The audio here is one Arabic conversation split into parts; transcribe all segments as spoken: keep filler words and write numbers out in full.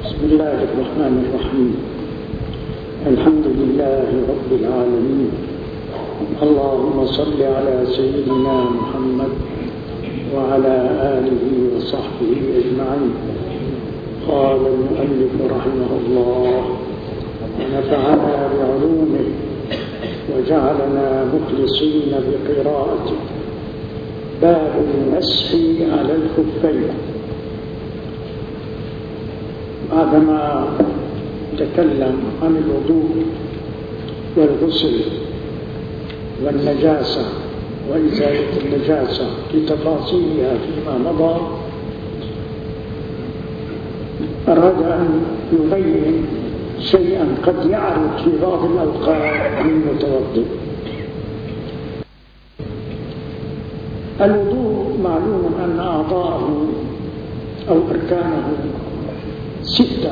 بسم الله الرحمن الرحيم. الحمد لله رب العالمين. اللهم صل على سيدنا محمد وعلى آله وصحبه أجمعين. قال المؤلف رحمه الله: ونفعنا بعلومه وجعلنا مخلصين بقراءته. باب المسح على الخفين. بعدما تكلم عن الوضوء والغسل والنجاسة وإزالة النجاسة لتفاصيلها فيما مضى، أراد أن يبين شيئا قد يعرض في بعض الأوقات للمتوضئ. الوضوء معلوم أن أعضاءه أو أركانه ستة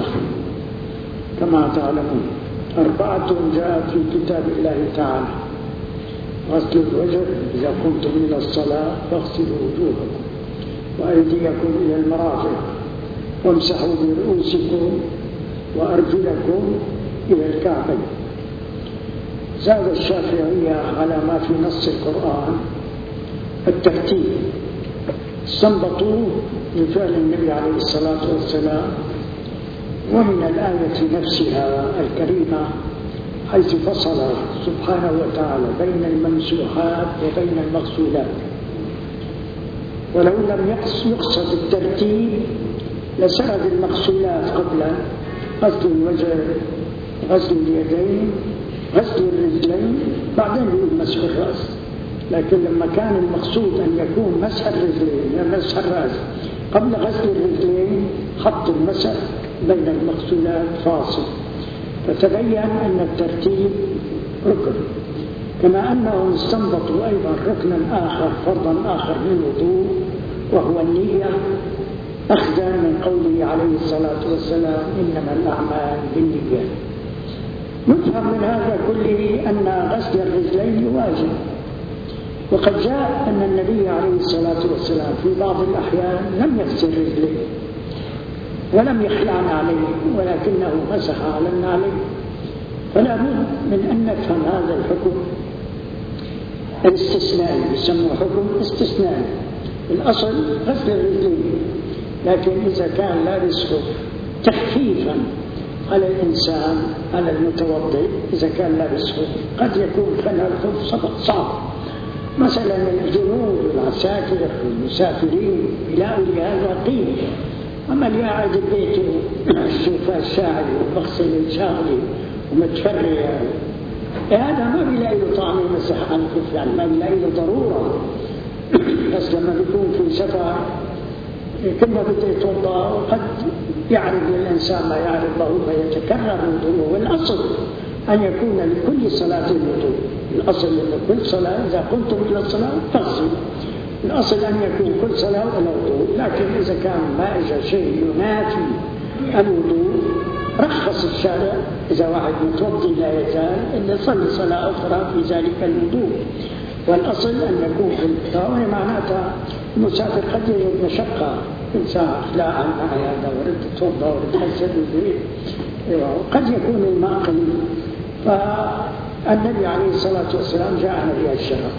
كما تعلمون. أربعة جاءت في كتاب الله تعالى: غسل الوجه إذا قمتم إلى الصلاة فاغسلوا وجوهكم وأيديكم إلى المرافق وامسحوا برؤوسكم وأرجلكم إلى الكعبين. زاد الشافعية على ما في نص القرآن الترتيب، استنبطوه من فعل النبي عليه الصلاة والسلام ومن الآية نفسها الكريمة، حيث فصل سبحانه وتعالى بين الممسوحات وبين المغسولات. ولو لم يقصد الترتيب لسرد المغسولات قبلا: غسل الوجه، غسل اليدين، غسل الرجلين، بعدين يقول مسح الرأس. لكن لما كان المقصود أن يكون مسح الرجلين مسح الرأس قبل غسل الرجلين، حط المسح بين المغسولات فاصل، فتبين أن الترتيب ركن. كما أنهم استنبطوا أيضا ركنا آخر، فرضا آخر للوضوء، وهو النية، أخذا من قوله عليه الصلاة والسلام: إنما الأعمال بالنيات. نفهم من هذا كله أن غسل الرجلين واجب، وقد جاء أن النبي عليه الصلاة والسلام في بعض الأحيان لم يغسل رجليه ولم يخلع عليه، ولكنه مسح على النعلين. فلا بد من أن نفهم هذا الحكم الاستثنائي، يسمى حكم استثنائي. الأصل غسل الرجلين، لكن إذا كان لابس خف تخفيفا على الإنسان، على المتوضئ، إذا كان لابس خف قد يكون خلع الخف صعب، مثلا الجنود والعساكر والمسافرين إلى هذا قيل. أما اللي قاعد ببيته الشوفة الشاعري ومغسل الشاغلي ومتفري، هذا ما بيلاقي له طعم يمسح عن الخف، يعني ما بيلاقي له ضرورة. بس لما بيكون في سفر كما بده يتوضأ، وقد يعرض للإنسان ما يعرض له فيتكرر وضوءه. والأصل أن يكون لكل صلاة وضوء. الأصل أن كل صلاة إذا قمتم إلى الصلاة فاغسلوا. الأصل أن يكون كل صلاة ولا وضوء. لكن إذا كان ما إجا شيء ينافي الوضوء رخص الشارع، إذا واحد متوضي لا يزال إلا يصلي صلاة أخرى في ذلك الوضوء. والأصل أن يكون في الطاولة، معناتها المسافر قد يجد مشقة، إنسان لا عن هذا ورد توضأ ورد حسد وزريد، قد يكون الماء قليل. فالنبي عليه الصلاة والسلام جاءنا بها الشرع.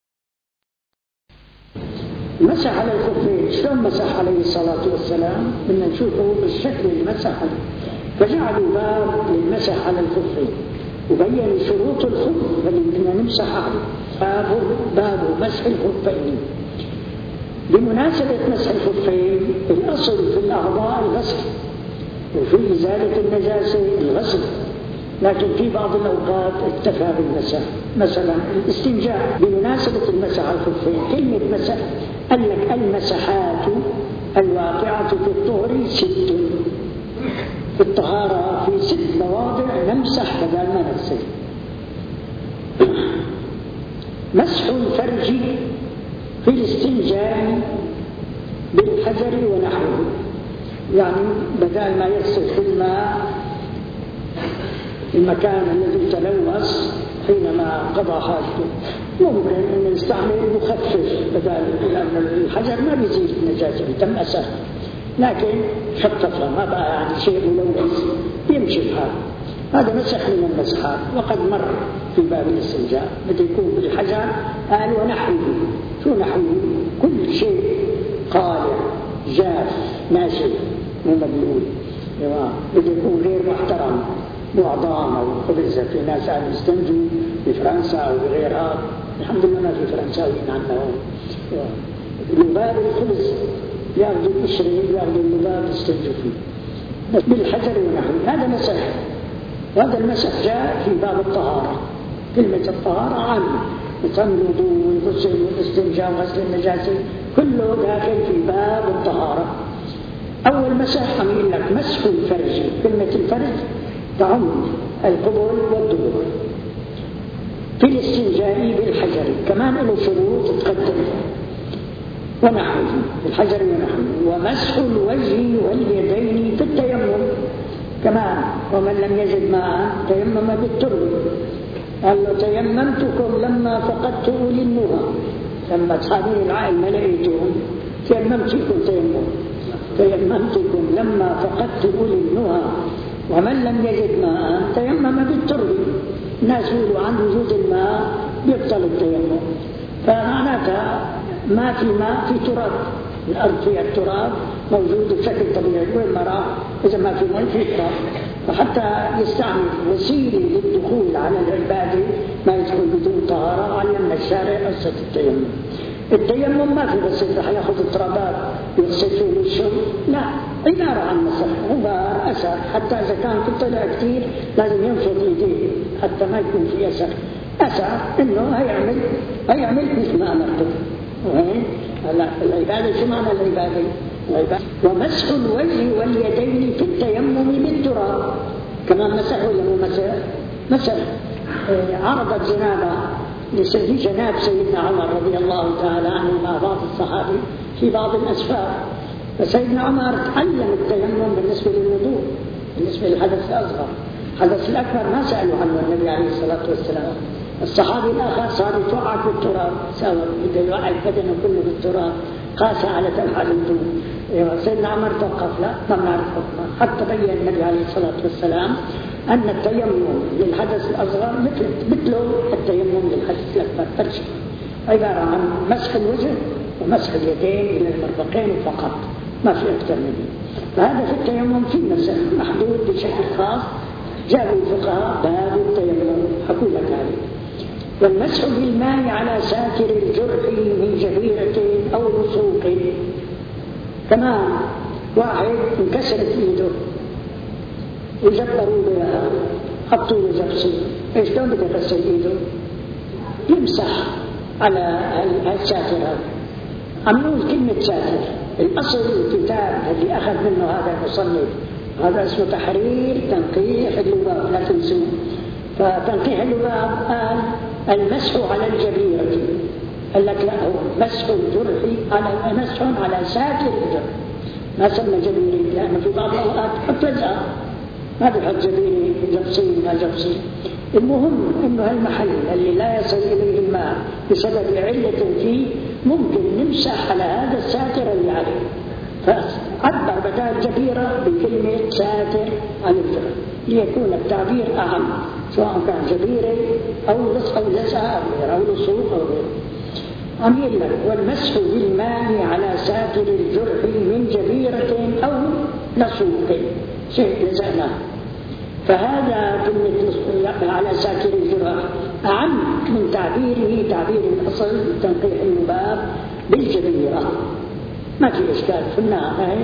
مسح على الخفين. شلون مسح عليه الصلاة والسلام؟ بدنا نشوفه بالشكل اللي مسح، فجعلوا باب للمسح على الخفين وبين شروط الخف الذي بدنا نمسح عليه. باب باب مسح الخفين. بمناسبة مسح الخفين، الأصل في الأعضاء الغسل، وفي إزالة النجاسة الغسل، لكن في بعض الأوقات اكتفى بالمسح. مثلا الاستنجاء بمناسبة المسح على الخفين، كلمة مسح قال لك: المسحات الواقعة في الطهر ست. في الطهارة في ست مواضع نمسح بدل ما نغسل. مسح الفرج في الاستنجاء بالحجر ونحوه، يعني بدل ما يغسل في الماء المكان الذي تلوث حينما قضى حاجته، ممكن أن يستعمل مخفف بدل، لأن الحجر ما بيزيل النجاسة، تم أسهل. لكن خففها ما بقى يعني شيء ملوث يمشي الحال. هذا مسح من المسحات. وقد مر في باب الاستنجاء بده يكون بالحجر قال ونحوه. شو نحوه؟ كل شيء قالع جاف ناشف مو مبلول بده يكون غير محترم، معظم او خبزه. في ناس قاعدين يستنجوا بفرنسا او بغيرها، الحمد لله ما في فرنساويين عندنا هون. لباب الخبز ياخذوا القشره ياخذوا اللباب يستنجوا فيه بالحجر ونحوه. هذا مسح. وهذا المسح جاء في باب الطهارة. كلمة الطهارة عامة، مثل الوضوء والغسل والاستنجاء وغسل النجاسة كله داخل في باب الطهارة. أول مسح عم يقول لك مسح الفرج. كلمة الفرج تعم القبول والدبر. في الاستنجاء بالحجر كمان له شروط تقدم ونحوه الحجر ونحوه. ومسح الوجه واليدين في التيمم كمان. ومن لم يجد ماء تيمم بالترب. قال له تيممتكم لما فقدت أولي النهى. لما أصحابي العائل ما لقيتهم تيممت فيكم تيمم. تيممتكم لما فقدت أولي النهى. ومن لم يجد ماء تيمم بالترب. الناس يقولوا عن وجود الماء يبطل التيمم، فمعناتها ما في ماء في تراب. الأرض فيها التراب موجود بشكل طبيعي، وين ما راح إذا ما في ماء في تراب. فحتى يستعمل وسيلة للدخول على العبادة ما يدخل بدون طهارة. علمنا الشارع قصة التيمم. التيمم ما في غسل رح ياخذ الترابات يغسل فيه وشه، لا، عبارة عن مسح غبار أثر. حتى إذا كان في طلع كثير لازم ينفض إيديه حتى ما يكون في أثر. أثر إنه هيعمل هيعمل مثل ما أمرته. وين؟ هلا العبادة شو معنى العبادة؟ العبادة ومسح الوجه واليدين في التيمم بالتراب. كمان مسح ولا مو مسح؟ مسح. عرضت جنابه لسيد جناب سيدنا عمر رضي الله تعالى عنه مع بعض الصحابة في بعض الأسفار. فسيدنا عمر علم التيمم بالنسبة للوضوء، بالنسبة للحدث الأصغر. الحدث الأكبر ما سألوا عنه النبي عليه الصلاة والسلام. الصحابي الآخر صار يتوقع في التراب، سوى بده يوقع البدن كله بالتراب، قاس على تفعل الوضوء. سيدنا عمر توقف لا ما بنعرف حكمه، حتى بين النبي عليه الصلاة والسلام أن التيمم للحدث الأصغر مثل مثله التيمم للحدث الأكبر فرش، عبارة عن مسح الوجه ومسح اليدين إلى المرفقين فقط، ما في أكثر منه. فهذا في التيمم في مسح محدود بشكل خاص. جابوا الفقهاء باب التيمم حكوا لك عليه. والمسح بالماء على ساتر الجرح من جبيرة أو لصوق. كمان واحد انكسرت ايده وجبروا له حطوا له جبسي، ايش شلون بده يغسل ايده؟ يمسح على الساتر هذا. عم نقول كلمة ساتر، الأصل الكتاب اللي أخذ منه هذا المصنف هذا اسمه تحرير تنقيح اللباب، لا تنسوا. فتنقيح اللباب قال المسح على الجبيرة، قال لك لا، هو مسح الجرح على مسح على ساتر الجرح، ما سمى جبيري لأنه في بعض الأوقات حط لزقة ما بحط جبيري جبسي ما جبسي. المهم إنه هالمحل اللي لا يصل إليه الماء بسبب علة فيه ممكن نمسح على هذا الساتر اللي عليه، فعبر بدال جبيرة بكلمة ساتر عن الجرح ليكون التعبير أهم، سواء كان جبيري أو لصق أو لزقة أو لصوق أو غيره. عم يقول لك والمسح بالماء على ساتر الجرح من جبيرة أو لصوق، شيء لزقناه. فهذا كلمة على ساتر الجرح أعم من تعبيره تعبير الأصل تنقيح اللباب بالجبيرة، ما في إشكال في النهاية.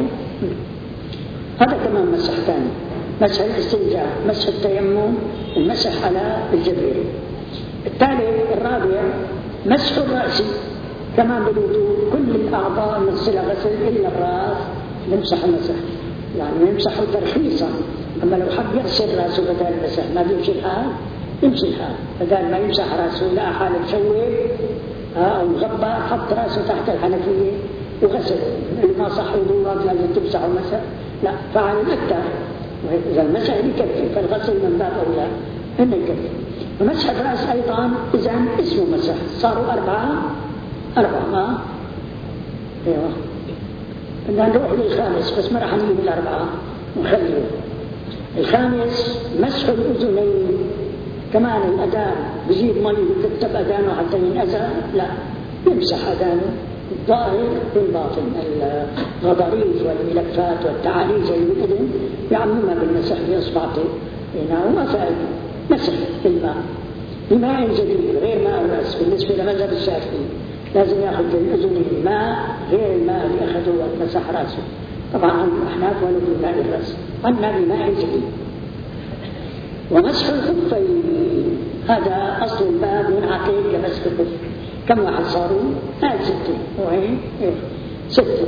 هذا كمان مسح ثاني، مسح الاستنجاء، مسح التيمم، المسح على الجبيرة. الثالث الرابع مسح الرأس كمان بالوضوء، كل الأعضاء نغسلها غسل إلا الرأس نمسح المسح، يعني يمسحه ترخيصا. أما لو حب يغسل رأسه بدل المسح ما بيمشي الحال، يمشي الحال بدل ما يمسح رأسه لا حال مشوه أو مغبى حط رأسه تحت الحنفية وغسل. اللي ما صح وضوء لازم تمسح ومسح، لا، فعل الأكثر. إذا المسح يكفي فالغسل من باب أولى إنه يكفي. ومسح الرأس أيضا إذا اسمه مسح، صاروا أربعة أربعة ما أيوه بدنا نروح للخامس بس ما راح نجيب الأربعة ونخليه. الخامس مسح الأذنين، كمان الأذان بجيب مي ويكتب أذانه حتى ينأذى؟ لا، يمسح أذانه الظاهر والباطن، الغضاريف والملفات والتعاليج اللي بالأذن يعممها بالمسح بإصبعته هنا وما فعل مسح بالماء بماء جديد غير ماء الرأس. بالنسبة لمذهب الشافعي لازم يأخذ الأذن ماء غير الماء اللي أخذه ومسح رأسه. طبعا عن الأحناف ولو بماء الرأس، عنا بماء جديد. ومسح الخفين هذا أصل الباب ينعقد لمسح الخف. كم واحد صاروا؟ هاي ستة وهين إيه؟ ستة.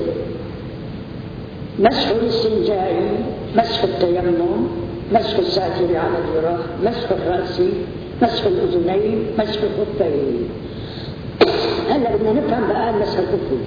مسح الاستنجاء، مسح التيمم، مسح الساتر على الجراح، مسح الرأس، مسح الأذنين، مسح الخفين. هلا بدنا نفهم بقى مسح الخفين.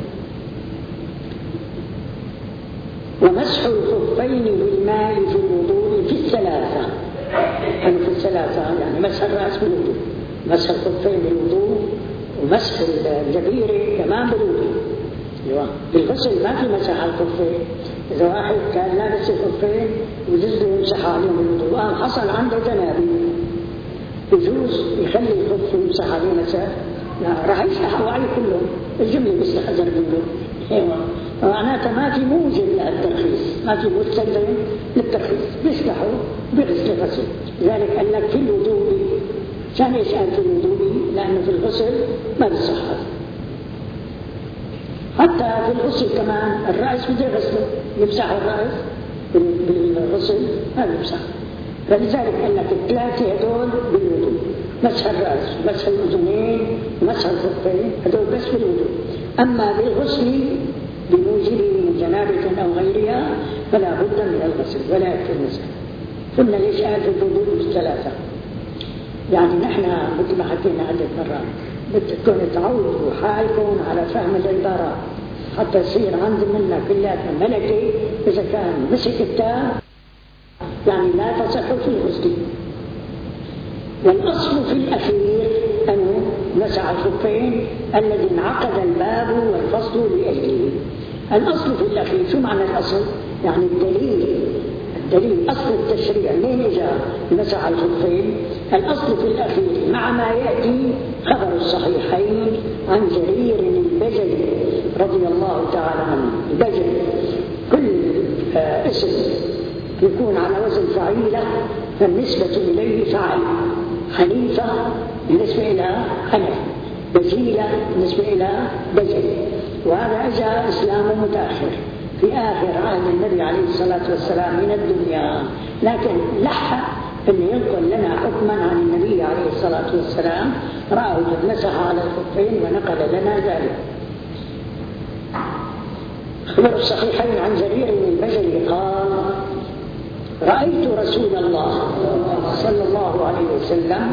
ومسح الخفين بالماء في الوضوء في الثلاثة، يعني في الثلاثة يعني مسح الرأس بالوضوء، مسح الخفين بالوضوء، ومسح الجبيرة كمان بالوضوء. بالغسل ما في مسح على الخفين. إذا واحد كان لابس الخفين وجزء يمسح عليهم بالوضوء، آه حصل عنده جنابي يجوز يخلي الخف يمسح عليه مسح؟ لا، راح يسحوا عليه كلهم، الجملة بيستحذر منه. ايوه، معناتها ما في موجب للترخيص، ما في مستلزم للترخيص، بيسلحوا بغسل الغسل. لذلك قال لك في الوضوء، كان ايش قال في الوضوء؟ لأنه في الغسل ما بيصح هذا. حتى في الغسل كمان الرأس بده يغسله، يمسح الرأس بالغسل ما بيمسح. فلذلك قال لك الثلاثة هدول بالوضوء، مسح الرأس، مسح الأذنين، ومسح الخفين، هدول بس بالوضوء. أما بالغسل بموجب جنابة أو غيرها فلا بد من الغسل ولا يكفي المسح. قلنا ليش قال في الوضوء بالثلاثة؟ يعني نحن مثل ما حكينا عدة مرات بدكم تعودوا حالكم على فهم العبارات حتى يصير عند منا كلاتنا ملكة. إذا كان مسك التاء يعني لا تصح في الغسل. والأصل في الأخير أنه مسح الخفين الذي انعقد الباب والفصل لأجله. الأصل في الأخير، شو معنى الأصل؟ يعني الدليل، الدليل أصل التشريع منين إجا مسح الخفين؟ الأصل في الأخير مع ما يأتي خبر الصحيحين عن جرير البجلي رضي الله تعالى عنه. البجلي كل آه اسم يكون على وزن فعيلة فالنسبة إليه فعل. حنيفة بالنسبة إلى حنف، بجيلة بالنسبة إلى بجل. وهذا أجا إسلامه متأخر في آخر عهد النبي عليه الصلاة والسلام من الدنيا، لكن لحق أن ينقل لنا حكما عن النبي عليه الصلاة والسلام رأى قد مسح على الخفين ونقل لنا ذلك. خبر الصحيحين عن جرير البجلي قال: رأيت رسول الله صلى الله عليه وسلم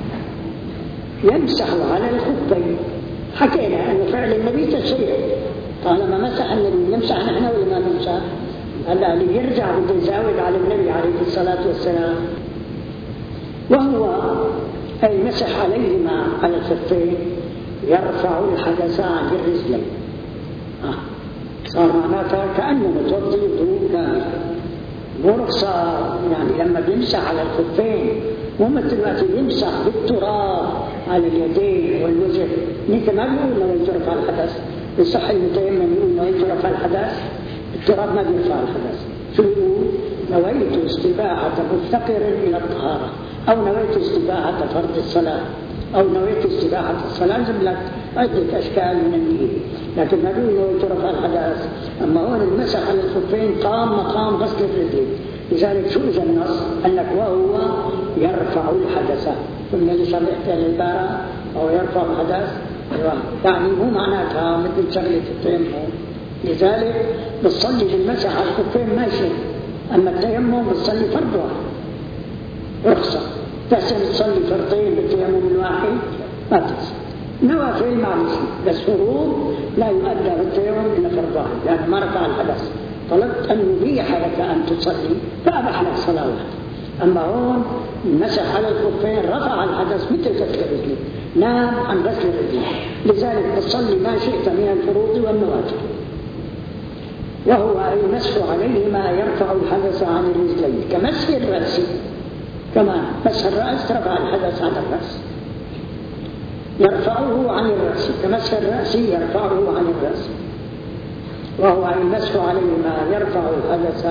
يمسح على الخفين. حكينا أن فعل النبي تشريع، طالما مسح النبي نمسح نحن ولا ما نمسح؟ هلا اللي يرجع بده يزاود على النبي عليه الصلاة والسلام، وهو أي مسح عليهما على الخفين يرفع الحدث عن الرجلين. آه. صار معناتها كأنه متوضي وضوء كامل، مو رخصة يعني لما بيمسح على الخفين مو مثل ما يمسح بالتراب على اليدين والوجه. مثل ما بيقول نويت رفع الحدث، بصح المتيمم يقول نويت رفع الحدث، التراب ما بيرفع الحدث. شو يقول؟ نويت استباحة مفتقر إلى الطهارة، أو نويت استباحة فرض الصلاة، أو نويت استباحة الصلاة. جاب لك عدة أشكال من النية، لكن ما بيقول نويت رفع الحدث. أما هون المسح على الخفين قام مقام غسل الرجلين. لذلك شو إذا النص؟ قال لك وهو يرفع الحدث. قلنا لشرحت العبارة أو يرفع الحدث، يعني مو معناتها مثل شغلة التيمم. لذلك بتصلي بالمسح على الخفين ماشي، أما التيمم بتصلي فرض واحد رخصة. تحسن تصلي فرضين بالتيمم الواحد ما تحسن. نوافل معلش، بس فروض لا يؤدى بالتيمم إلا فرض واحد، يعني ما رفع الحدث. طلبت أن يبيح لك أن تصلي فأبح لك صلاة واحدة. أما هون مسح على الخفين رفع الحدث مثل غسل الرجلين، نام عن غسل الرجلين. لذلك تصلي ما شئت من الفروض والنوافل. وهو المسح عليهما يرفع الحدث عن الرجلين كمسح الرأس، كما مسح الرأس رفع الحدث عن الرأس، يرفعه عن الرأس كمسح الرأس يرفعه عن الرأس، وهو المسح عليهما يرفع الحدث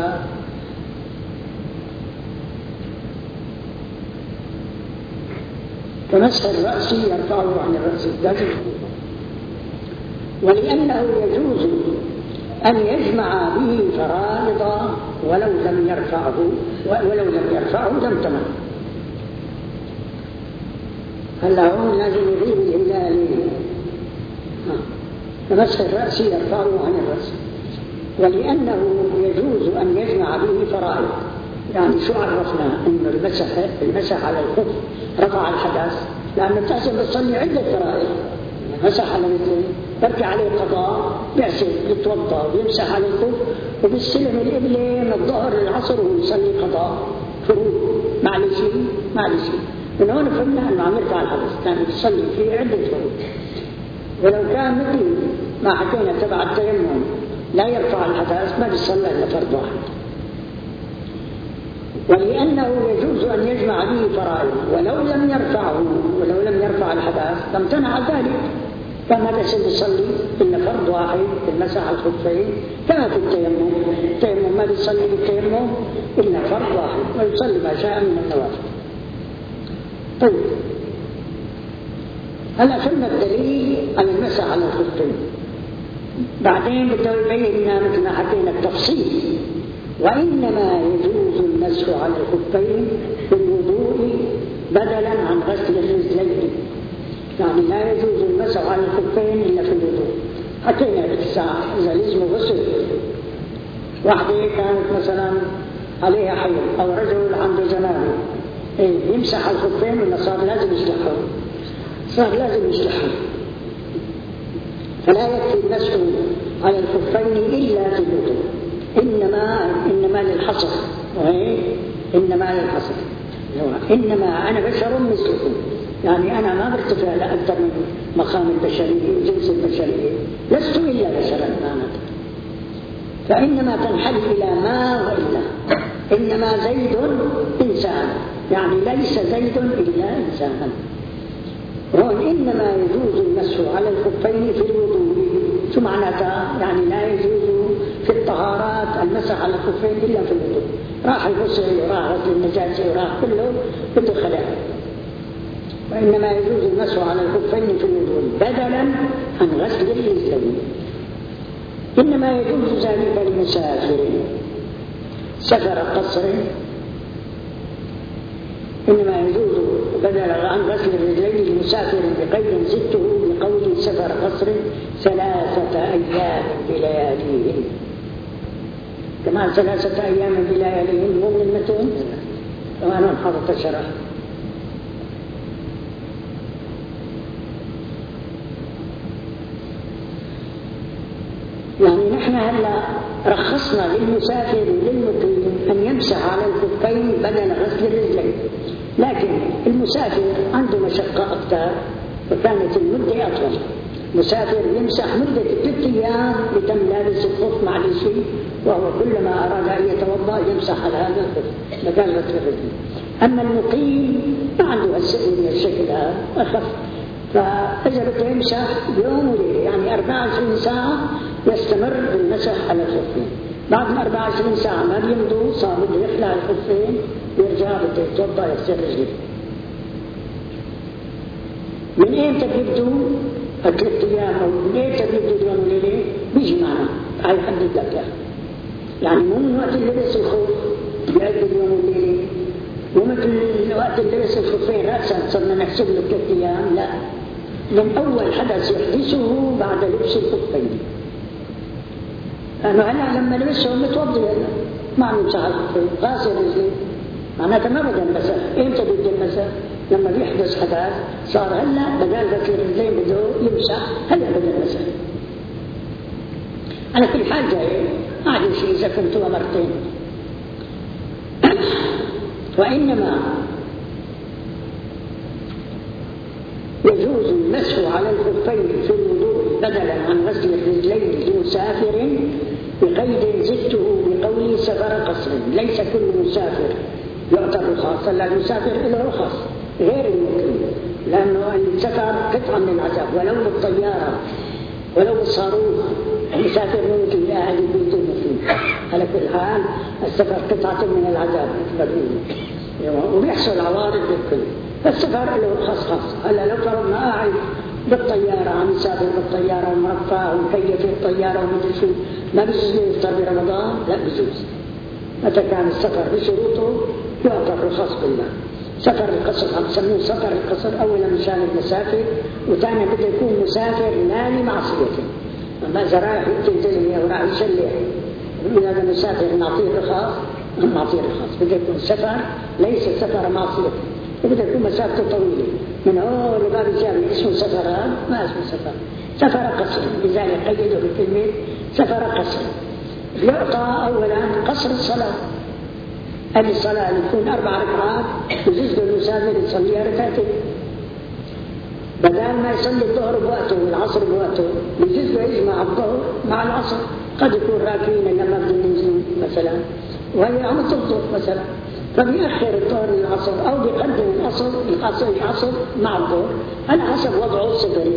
كمسح الرأس يرفعه عن الرأس. ولأنه يجوز أن يجمع به فرائض ولو لم يرفعه ولو لم يرفعه لم تمنع. هلا هون لازم يغيب الهلال كمسح الرأس يرفعه عن الرأس. ولأنه يجوز أن يجمع به فرائض، يعني شو عرفنا أن المسح المسح على الخف رفع الحدث؟ لأن التأسف بتصلي عدة فرائض، مسح على مثله بركع عليه قضاء، بيعسل يتوضا ويمسح على الخف وبيستلم القبلة من الظهر للعصر وهو يصلي قضاء فروض مع شيء مع شيء. من هون فهمنا أنه عم يرفع الحدث، كان يصلي فيه عدة فروض. ولو كان مثل ما حكينا تبع التيمم لا يرفع الحدث ما بيصلى إلا فرض واحد. ولأنه يجوز أن يجمع به فرائض ولو لم يرفعه ولو لم يرفع الحدث فامتنع ذلك، فما بس يصلي إلا فرض واحد المسح على الخفين كما في التيمم. التيمم ما بيصلي بالتيمم إلا فرض واحد ويصلي ما شاء من النوافل. طيب هلا فهمنا الدليل على المسح على الخفين. بعدين بده يبين لنا مثل ما حكينا التفصيل. وإنما يجوز المسح على الخفين في الوضوء بدلا عن غسل الرجلين، يعني لا يجوز المسح على الخفين إلا في الوضوء. حكينا بالساعة إذا لزمه غسل، واحدة كانت مثلا عليها حيض أو رجل عنده جنابه إيه يمسح على الخفين ولا صار لازم يشلحه؟ صار لازم يشلحه. فلا يكفي المسح على الخفين إلا في الوضوء، إنما إنما للحصر، إنما للحصر. إنما أنا بشر مثلكم، يعني أنا ما برتفع لأكثر من مقام البشرية وجنس البشرية، لست إلا بشرا أنا. فإنما تنحل إلى ما وإلا. إنما زيد إنسان، يعني ليس زيد إلا إنسانا. وهون إنما يجوز المسح على الخفين في الوضوء. شو معناتها؟ يعني لا يجوز في الطهارات المسح على الخفين إلا في الوضوء. راح الغسل وراح غسل النجاسة وراح كله بده خلاف. وإنما يجوز المسح على الخفين في الوضوء بدلا عن غسل الرجلين. إنما يجوز ذلك للمسافر سفر قصر، إنما يجوز بدلا عن غسل الرجلين للمسافر بقيد زدته بقول سفر قصر ثلاثة أيام بلياليهن. كمان ثلاثة أيام بلياليهن مو من المتن، وأنا حاطط الشرح. يعني نحن هلا رخصنا للمسافر وللمقيم أن يمسح على الخفين بدل غسل الرجلين، لكن المسافر عنده مشقة أكثر فكانت المدة أطول. مسافر يمسح مدة ثلاثة أيام بتم لابس الخف مع الشيء، وهو كلما أراد أن يتوضأ يمسح على هذا الخف مكان غسل الرجلين. أما المقيم ما عنده هالشيء الشكل هذا أخف، فإذا بده يمسح يوم وليلة يعني أربعة وعشرين ساعة يستمر بالمسح على الخفين. بعد ما أربعة وعشرين ساعة ما بيمضوا صار بده يخلع الخفين ويرجع بده يتوضأ يغسل رجليه. من ايمتى بيبدوا ثلاث ايام او من ايمتى بيبدوا يوم وليله؟ بيجي معنا هاي حدد لك، يعني مو من وقت اللي لبس الخوف بيعد اليوم والليله، ومثل وقت اللي لبس الخفين راسا صرنا نحسب له ثلاث ايام، لا، من اول حدث يحدثه بعد لبس الخفين. لانه هلا لما لبسهم متوضي هلا ما عم يمسح الخفين غاسل رجليه، معناتها ما بدا المسح. ايمتى بده المسح؟ لما بيحدث حدث صار هلا بدل غسل الرجلين بده يمسح هلا بدا المسح. على كل حال جاي ما عندي شيء اذا كنتوا مرتين. وانما يجوز المسح على الخفين في الوضوء بدلا عن غسل الرجلين لمسافر بقيد زدته بقولي سفر قصر، ليس كل مسافر يعتبر خاصا، لا المسافر له رخص غير المقيم، لأنه السفر قطعة من العذاب، ولو بالطيارة ولو بالصاروخ المسافر ممكن لأهل البيت المقيم. على كل حال السفر قطعة من العذاب وبيحصل عوارض للكل، فالسفر له رخص خاص. هلا لو فرضنا قاعد بالطيارة عم يسافر بالطيارة ومرفع ومكيف الطيارة ومدري شو، ما بيجوز له يفطر برمضان؟ لا بيجوز. متى كان السفر بشروطه يعطى الرخص بالله. سفر القصر عم يسموه سفر القصر، أولا مشان المسافر، وثانيا بده يكون مسافر لا لمعصيته. أما إذا رايح يقتل زلمة وراح يشلح يقول هذا مسافر نعطيه رخص، نعطيه رخص. بده يكون سفر ليس سفر معصيته، وبده يكون مسافته طويلة من هون لباب الجامع، اسمه سفران ما اسمه سفر، سفر قصر، لذلك قيده بكلمة سفر قصر. يعطى أولا قصر الصلاة، هذه الصلاة اللي تكون أربع ركعات يجوز للمسافر يصليها ركعتين، بدل ما يصلي الظهر بوقته والعصر بوقته يجوز له يجمع الظهر مع العصر. قد يكون راكبين لما بده ينزلوا مثلا وهي عم تفطر مثلا، فبيأخر الظهر للعصر أو بيقدم العصر العصر العصر مع الظهر على حسب وضعه الصدري.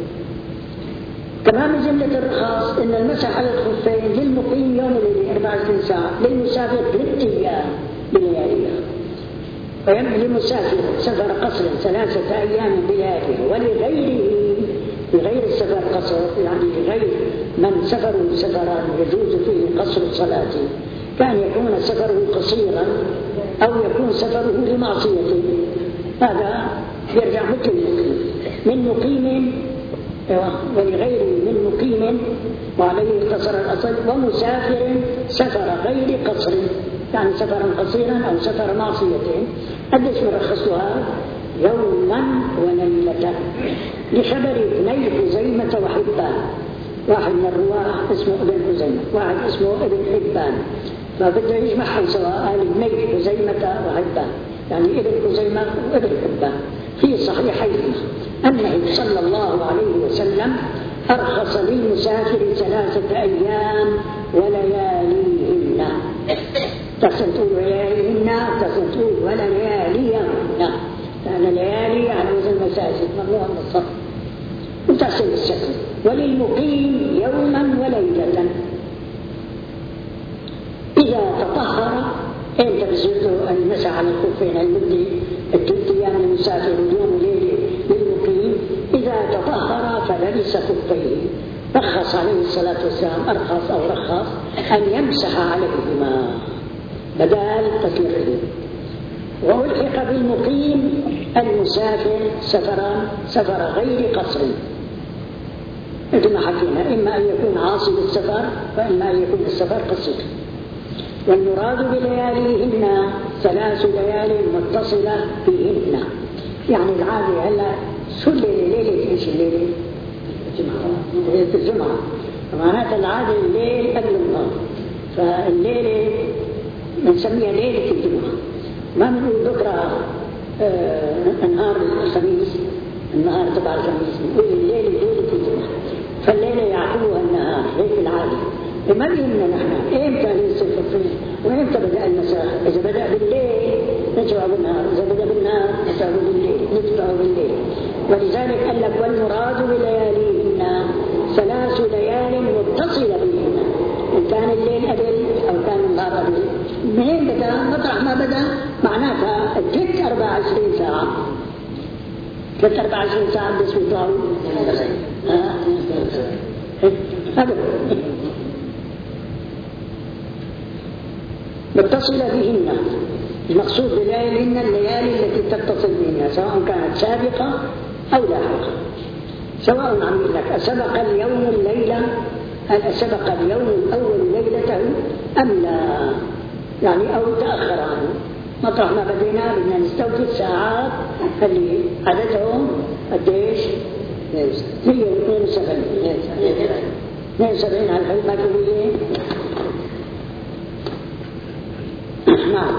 كمان من جملة الرخاص إن المسح على الخفين للمقيم يوم وليلة أربع وعشرين ساعة، للمسافر ثلاث أيام بلياليها. للمسافر سفر قصر ثلاثة أيام بلياليها، ولغيره لغير السفر قصر يعني لغير من سفره سفران يجوز فيه قصر الصلاة، كان يكون سفره قصيرا أو يكون سفره لمعصيته، هذا يرجع مثل المقيم. من مقيم ولغيره من مقيم وعليه قصر الأصل، ومسافر سفر غير قصر يعني سفرا قصيرا أو سفر معصيته. قديش مرخصها؟ يوما وليلة، لخبر ابني خزيمة وحبان، واحد من الرواه اسمه ابن خزيمة، واحد اسمه ابن حبان، فبده يجمعهم سواء ابني خزيمة وحبان، يعني ابن خزيمة وابن حبان. في صحيحين أنه صلى الله عليه وسلم أرخص للمسافر ثلاثة أيام ولياليهن، تحسن تقول لياليهن، تحسن تقول ولياليهن، لأن ليالي على وزن المساجد ممنوع من الصرف، وتحسن السكن. وللمقيم يوما وليلة إذا تطهر. أنت بزرته المسح على الخفين المدي الثلاث أيام للمسافر واليوم وليلة للمقيم، إذا تطهر فلبس خفيه. رخص عليه الصلاة والسلام، أرخص أو رخص أن يمسح عليهما بدال تطهيره. وألحق بالمقيم المسافر سفران سفر غير قصر، مثل ما حكينا، إما أن يكون عاصي بالسفر وإما أن يكون السفر قصير. والمراد بلياليهن ثلاث ليال متصلة فيهن، يعني العادة هلا شو الليلة؟ ليلة ايش الليلة؟ الجمعة، ليلة الجمعة، معناتها العادة الليل قبل النهار، فالليلة بنسميها ليلة الجمعة، ما بنقول بكرة آه نهار الخميس، النهار تبع الخميس، بنقول الليلة ليلة الجمعة، فالليلة يعقوها النهار، هيك العادة. ما بيهمنا نحن إمتى ليس الخفين وإمتى بدأ المساء. إذا بدأ بالليل نتبع بالنهار، إذا بدأ بالنهار نتبع بالليل نتبع بالليل. ولذلك قال لك والمراد بلياليهن ثلاث ليال متصلة بهن، إن كان الليل قبل أو كان النهار قبل. منين بدأ؟ مطرح ما بدأ معناتها ثلاث أربع عشرين ساعة، ثلاث أربع عشرين ساعة بس بيطلعوا هذا متصلة بهن. المقصود بلياليهن الليالي التي تتصل بهن، سواء كانت سابقة أو لاحقة، سواء عم يقول لك أسبق اليوم الليلة، هل أسبق اليوم الأول ليلته أم لا، يعني أو تأخر عنه. مطرح ما بدينا بدنا نستوفي الساعات اللي عددهم قديش؟ مئة واثنين وسبعين اثنين وسبعين على الحلم المكتوبية. نعم،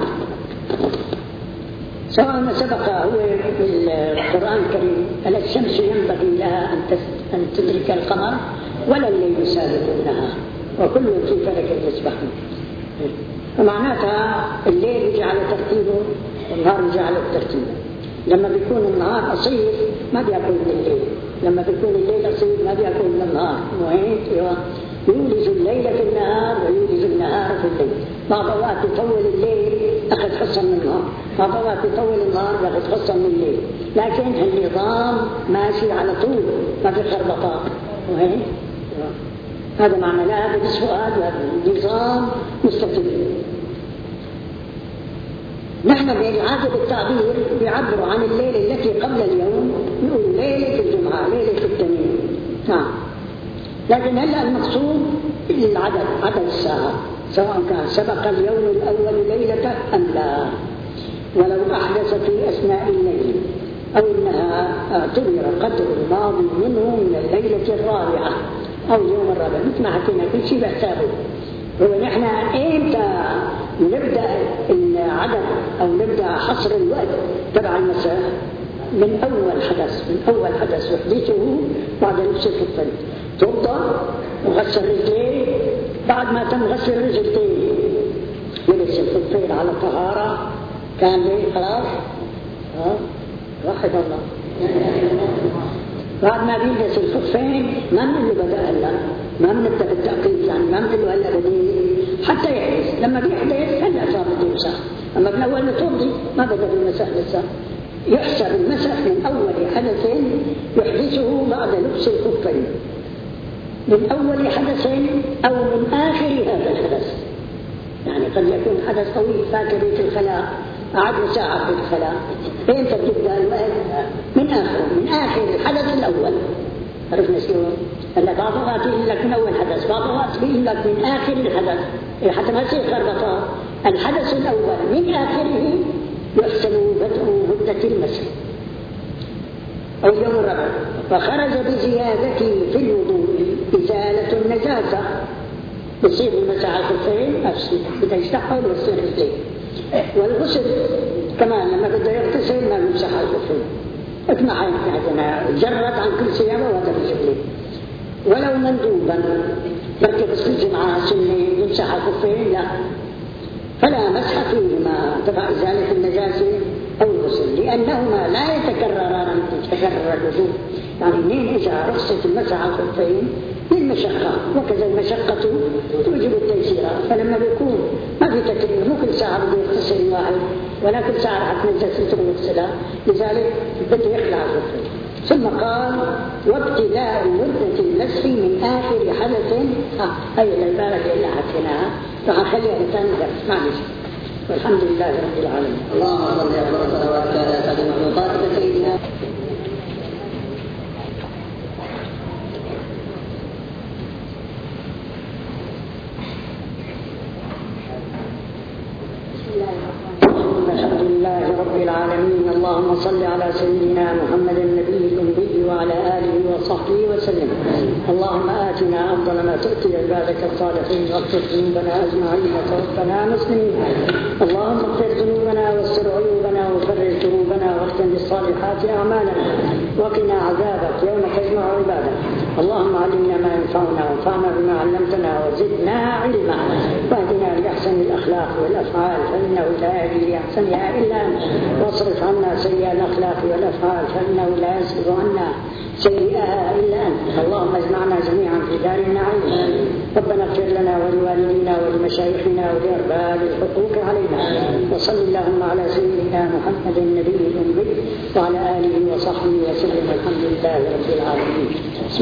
سواء ما سبق هو في القرآن الكريم ألا الشمس ينبغي لها أن تدرك القمر ولا الليل سابق النهار، وكل في فلك يسبحون. فمعناتها الليل يجي على ترتيبه والنهار يجي على ترتيبه. لما بيكون النهار قصير ما بيأكل من الليل، لما بيكون الليل قصير ما بيأكل من النهار. وهيك يولج الليل في النهار ويولج النهار في الليل. بعض الوقت يطول الليل أخذ حصة من النهار، بعض الوقت يطول النهار أخذ حصة من الليل، لكن النظام ماشي على طول ما في خربطات. وهيك هذا معنى لا هذا السؤال وهذا النظام مستقيم. نحن بالعادة بالتعبير بيعبروا عن الليلة التي قبل اليوم، نقول ليلة الجمعة، ليلة الاثنين. نعم. لكن هلا المقصود العدد، عدد الساعة، سواء كان سبق اليوم الأول ليلته أم لا. ولو أحدث في أثناء الليل أو النهار اعتبر قدر الماضي منه من الليلة الرابعة أو اليوم الرابع، مثل ما حكينا كل شيء بحسابه. هو نحن إمتى نبدأ العدد أو نبدأ حصر الوقت تبع المساء؟ من أول حدث، من أول حدث يحدثه بعد لبس الخفين، توضأ وغسل رجليه، بعد ما تم غسل الرجلين يلبس الخفين على طهارة كاملة خلاص. ها واحد الله. بعد ما بيلبس الخفين ما بنقول له بدأ هلا، ما بنبدأ بالتأقيد، يعني ما بنقول له هلا بدي حتى يحدث. لما بيحدث هلا صار بده يمسح، أما بالأول بتوضي ما بدأ بالمسح لسه. يحسب المسح من أول حدث يحدثه بعد لبس الخفين، من أول حدث أو من آخر هذا الحدث. يعني قد يكون حدث طويل، فاكر بيت الخلاء قعدنا ساعة في الخلاء، إمتى بتبدأ الوقت؟ من آخره، من آخر الحدث الأول. عرفنا شلون؟ هلا بعض الوقت يقول لك من أول حدث، بعض الوقت بيقول لك من آخر الحدث، حتى ما يصير خربطة. الحدث الأول من آخره يحسن بدء مدة المسح أو يوم الرابع. فخرج بزيادته في الوضوء إزالة النجاسة، بصير المسح على الخفين نفسه بدأ يستحول ويصير رجليه. والغسل كمان لما بده يغتسل ما يمسح على الخفين، اطمع يعني جرد عن كل ثيابه وهذا رجليه. ولو مندوبا بركب السجن مع سنة يمسح على الخفين لا، فلا مسح فيهما تبع إزالة النجاسة أو الغسل، لأنهما لا يتكرران تكرر الوجوب. يعني منين إجا رخصة المسح على الخفين؟ للمشقة، وكذا المشقة توجب التيسير. فلما بيكون ما في تكرير، مو كل ساعة بده يغتسل الواحد ولا كل ساعة حتنزل ستر ويغسلها، لذلك بده يخلع الخفين. ثم قال وابتداء مدة المسح من آخر حدث. آه هي العبارة اللي حكيناها فخليها إنسان درس معلش. والحمد لله رب العالمين. اللهم صل وسلم وبارك على سيدنا محمد سيدنا. الحمد لله رب العالمين. اللهم صل على سيدنا محمد النبي الأمي وعلى آله وصحبه وسلم. اللهم آتنا أفضل ما تؤتي عبادك الصالحين، واغفر ذنوبنا أجمعين وتوفنا مسلمين. اللهم اغفر ذنوبنا واستر عيوبنا وفرج كروبنا واختم بالصالحات أعمالنا، وقنا عذابك يوم تجمع عبادك. اللهم علمنا ما ينفعنا وانفعنا بما علمتنا وزدنا علما، واهدنا لأحسن الأخلاق والأفعال فإنه لا يهدي لأحسنها إلا أنت، واصرف عنا سيئة الأخلاق والأفعال فإنه لا يصرف عنا سيئها إلا أنت. اللهم اجمعنا جميعا في دار النعيم. ربنا اغفر لنا ولوالدينا ولمشايخنا ولأرباب الحقوق علينا. وصل اللهم على سيدنا محمد النبي الأمي وعلى آله وصحبه وسلم. الحمد لله رب العالمين.